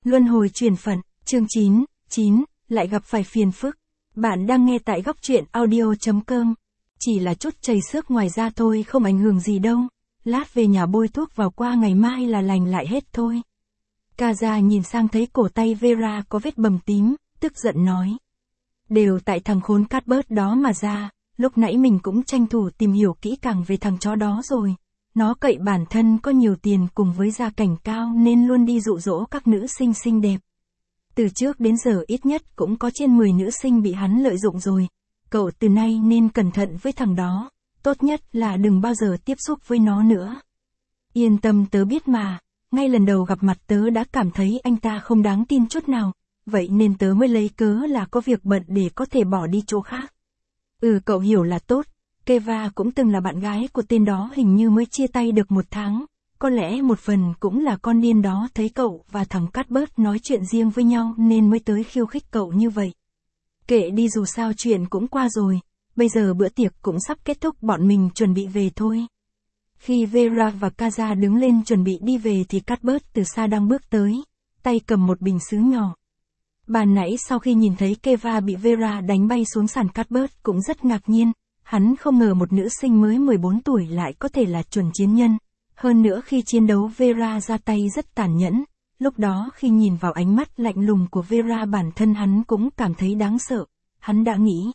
Luân hồi chuyển phận, chương 9, lại gặp phải phiền phức. Bạn đang nghe tại góc truyện audio.com. Chỉ là chút chảy xước ngoài da thôi, không ảnh hưởng gì đâu. Lát về nhà bôi thuốc vào qua ngày mai là lành lại hết thôi. Kaza nhìn sang thấy cổ tay Vera có vết bầm tím, tức giận nói. Đều tại thằng khốn Cuthbert đó mà ra, lúc nãy mình cũng tranh thủ tìm hiểu kỹ càng về thằng chó đó rồi. Nó cậy bản thân có nhiều tiền cùng với gia cảnh cao nên luôn đi dụ dỗ các nữ sinh xinh đẹp. Từ trước đến giờ ít nhất cũng có trên 10 nữ sinh bị hắn lợi dụng rồi. Cậu từ nay nên cẩn thận với thằng đó, tốt nhất là đừng bao giờ tiếp xúc với nó nữa. Yên tâm, tớ biết mà, ngay lần đầu gặp mặt tớ đã cảm thấy anh ta không đáng tin chút nào, vậy nên tớ mới lấy cớ là có việc bận để có thể bỏ đi chỗ khác. Cậu hiểu là tốt. Keva cũng từng là bạn gái của tên đó, hình như mới chia tay được 1 tháng. Có lẽ một phần cũng là con điên đó thấy cậu và thằng Cuthbert nói chuyện riêng với nhau nên mới tới khiêu khích cậu như vậy. Kệ đi, dù sao chuyện cũng qua rồi, bây giờ bữa tiệc cũng sắp kết thúc, bọn mình chuẩn bị về thôi. Khi Vera và Kaza đứng lên chuẩn bị đi về thì Cuthbert từ xa đang bước tới, tay cầm một bình sứ nhỏ. Ban nãy sau khi nhìn thấy Keva bị Vera đánh bay xuống sàn, Cuthbert cũng rất ngạc nhiên. Hắn không ngờ một nữ sinh mới 14 tuổi lại có thể là chuẩn chiến nhân. Hơn nữa khi chiến đấu Vera ra tay rất tàn nhẫn. Lúc đó khi nhìn vào ánh mắt lạnh lùng của Vera, bản thân hắn cũng cảm thấy đáng sợ. Hắn đã nghĩ.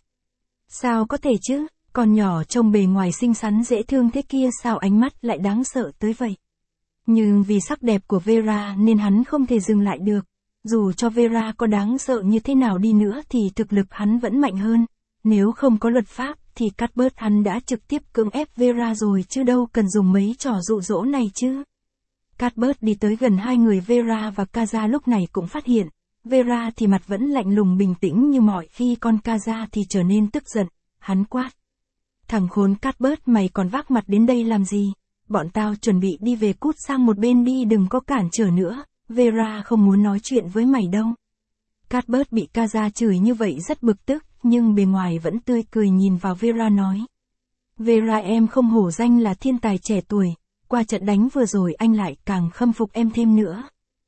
Sao có thể chứ, con nhỏ trông bề ngoài xinh xắn dễ thương thế kia sao ánh mắt lại đáng sợ tới vậy. Nhưng vì sắc đẹp của Vera nên hắn không thể dừng lại được. Dù cho Vera có đáng sợ như thế nào đi nữa thì thực lực hắn vẫn mạnh hơn. Nếu không có luật pháp thì Cuthbert hắn đã trực tiếp cưỡng ép Vera rồi chứ đâu cần dùng mấy trò dụ dỗ này chứ. Cuthbert đi tới gần hai người Vera và Kaza, lúc này cũng phát hiện. Vera thì mặt vẫn lạnh lùng bình tĩnh như mọi khi, còn Kaza thì trở nên tức giận. Hắn quát. Thằng khốn Cuthbert, mày còn vác mặt đến đây làm gì? Bọn tao chuẩn bị đi về, cút sang một bên đi, đừng có cản trở nữa. Vera không muốn nói chuyện với mày đâu. Cuthbert bị Kaza chửi như vậy rất bực tức, nhưng bề ngoài vẫn tươi cười nhìn vào Vera nói. Vera, em không hổ danh là thiên tài trẻ tuổi, qua trận đánh vừa rồi anh lại càng khâm phục em thêm nữa.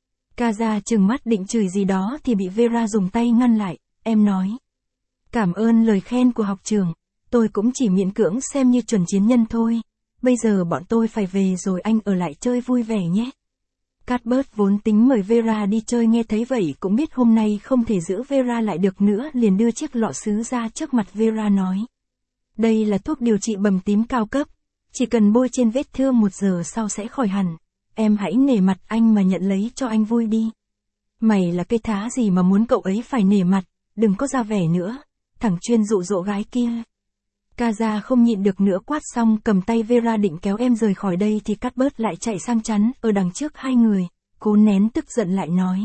Kaza trừng mắt định chửi gì đó thì bị Vera dùng tay ngăn lại, em nói. Cảm ơn lời khen của học trưởng, tôi cũng chỉ miễn cưỡng xem như chuẩn chiến nhân thôi, bây giờ bọn tôi phải về rồi, anh ở lại chơi vui vẻ nhé. Cuthbert vốn tính mời Vera đi chơi, nghe thấy vậy cũng biết hôm nay không thể giữ Vera lại được nữa, liền đưa chiếc lọ sứ ra trước mặt Vera nói. Đây là thuốc điều trị bầm tím cao cấp, chỉ cần bôi trên vết thương 1 giờ sau sẽ khỏi hẳn, em hãy nể mặt anh mà nhận lấy cho anh vui đi. Mày là cái thá gì mà muốn cậu ấy phải nể mặt, đừng có ra vẻ nữa, thằng chuyên dụ dỗ gái kia. Kaza không nhịn được nữa quát xong cầm tay Vera định kéo em rời khỏi đây thì Cuthbert lại chạy sang chắn ở đằng trước hai người, cố nén tức giận lại nói.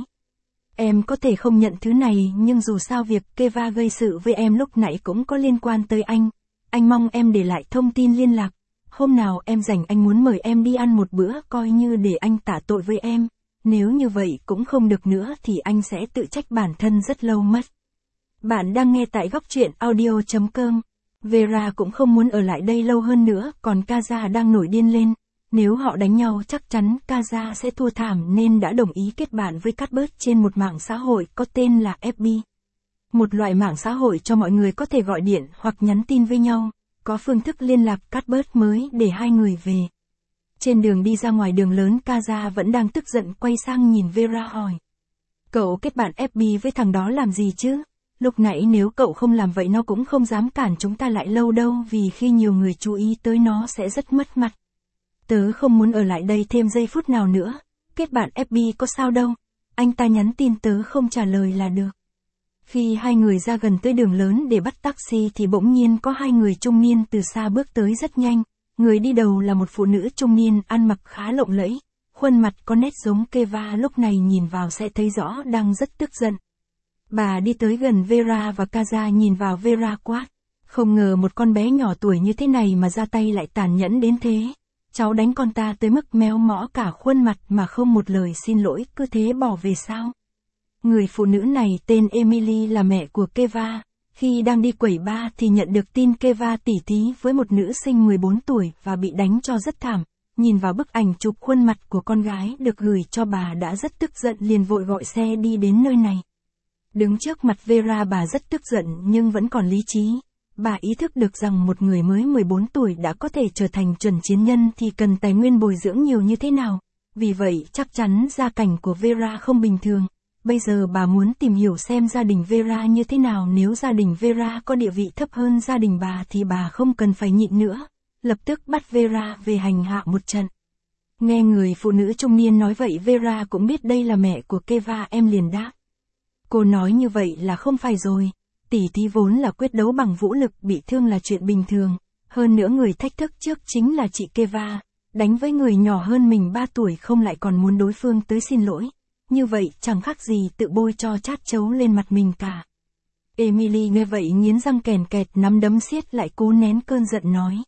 Em có thể không nhận thứ này, nhưng dù sao việc Keva gây sự với em lúc nãy cũng có liên quan tới anh mong em để lại thông tin liên lạc, hôm nào em rảnh anh muốn mời em đi ăn một bữa coi như để anh tả tội với em, nếu như vậy cũng không được nữa thì anh sẽ tự trách bản thân rất lâu mất. Bạn đang nghe tại góc truyện audio.com. Vera cũng không muốn ở lại đây lâu hơn nữa, còn Kaza đang nổi điên lên. Nếu họ đánh nhau chắc chắn Kaza sẽ thua thảm nên đã đồng ý kết bạn với Cuthbert trên một mạng xã hội có tên là FB. Một loại mạng xã hội cho mọi người có thể gọi điện hoặc nhắn tin với nhau, có phương thức liên lạc Cuthbert mới để hai người về. Trên đường đi ra ngoài đường lớn, Kaza vẫn đang tức giận quay sang nhìn Vera hỏi. Cậu kết bạn FB với thằng đó làm gì chứ? Lúc nãy nếu cậu không làm vậy nó cũng không dám cản chúng ta lại lâu đâu, vì khi nhiều người chú ý tới nó sẽ rất mất mặt. Tớ không muốn ở lại đây thêm giây phút nào nữa, kết bạn FB có sao đâu, anh ta nhắn tin tớ không trả lời là được. Khi hai người ra gần tới đường lớn để bắt taxi thì bỗng nhiên có hai người trung niên từ xa bước tới rất nhanh, người đi đầu là một phụ nữ trung niên ăn mặc khá lộng lẫy, khuôn mặt có nét giống Keva, lúc này nhìn vào sẽ thấy rõ đang rất tức giận. Bà đi tới gần Vera và Kaza nhìn vào Vera quát. Không ngờ một con bé nhỏ tuổi như thế này mà ra tay lại tàn nhẫn đến thế. Cháu đánh con ta tới mức méo mõ cả khuôn mặt mà không một lời xin lỗi, cứ thế bỏ về sao? Người phụ nữ này tên Emily là mẹ của Keva. Khi đang đi quẩy bar thì nhận được tin Keva tỉ thí với một nữ sinh 14 tuổi và bị đánh cho rất thảm. nhìn vào bức ảnh chụp khuôn mặt của con gái được gửi cho bà đã rất tức giận liền vội gọi xe đi đến nơi này. Đứng trước mặt Vera bà rất tức giận nhưng vẫn còn lý trí. Bà ý thức được rằng một người mới 14 tuổi đã có thể trở thành chuẩn chiến nhân thì cần tài nguyên bồi dưỡng nhiều như thế nào. Vì vậy chắc chắn gia cảnh của Vera không bình thường. Bây giờ bà muốn tìm hiểu xem gia đình Vera như thế nào, nếu gia đình Vera có địa vị thấp hơn gia đình bà thì bà không cần phải nhịn nữa. Lập tức bắt Vera về hành hạ một trận. Nghe người phụ nữ trung niên nói vậy Vera cũng biết đây là mẹ của Keva, em liền đáp. Cô nói như vậy là không phải rồi. Tỷ thí vốn là quyết đấu bằng vũ lực, bị thương là chuyện bình thường. Hơn nữa người thách thức trước chính là chị Keva. Đánh với người nhỏ hơn mình 3 tuổi không lại còn muốn đối phương tới xin lỗi. Như vậy chẳng khác gì tự bôi cho chát chấu lên mặt mình cả. Emily nghe vậy nghiến răng kèn kẹt, nắm đấm siết lại cố nén cơn giận nói.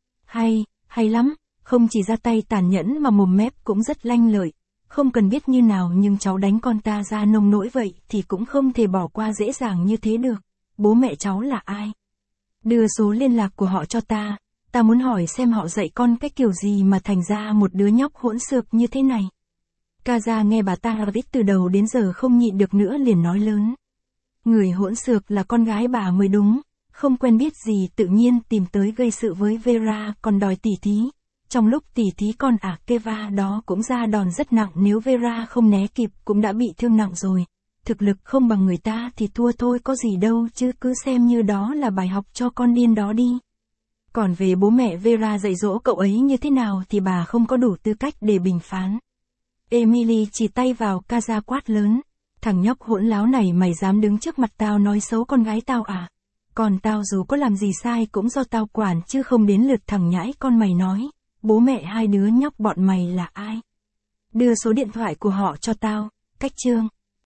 Hay lắm, không chỉ ra tay tàn nhẫn mà mồm mép cũng rất lanh lợi. Không cần biết như nào nhưng cháu đánh con ta ra nông nỗi vậy thì cũng không thể bỏ qua dễ dàng như thế được. Bố mẹ cháu là ai? Đưa số liên lạc của họ cho ta. Ta muốn hỏi xem họ dạy con cách kiểu gì mà thành ra một đứa nhóc hỗn xược như thế này. Kaza nghe bà ta rít từ đầu đến giờ không nhịn được nữa liền nói lớn. Người hỗn xược là con gái bà mới đúng. Không quen biết gì tự nhiên tìm tới gây sự với Vera còn đòi tỉ thí. Trong lúc tỉ thí con Keva đó cũng ra đòn rất nặng, nếu Vera không né kịp cũng đã bị thương nặng rồi. Thực lực không bằng người ta thì thua thôi có gì đâu chứ, cứ xem như đó là bài học cho con điên đó đi. Còn về bố mẹ Vera dạy dỗ cậu ấy như thế nào thì bà không có đủ tư cách để bình phán. Emily chỉ tay vào Kaza quát lớn. Thằng nhóc hỗn láo này mày dám đứng trước mặt tao nói xấu con gái tao à? Còn tao dù có làm gì sai cũng do tao quản chứ không đến lượt thằng nhãi con mày nói. Bố mẹ hai đứa nhóc bọn mày là ai? Đưa số điện thoại của họ cho tao. Cách chương.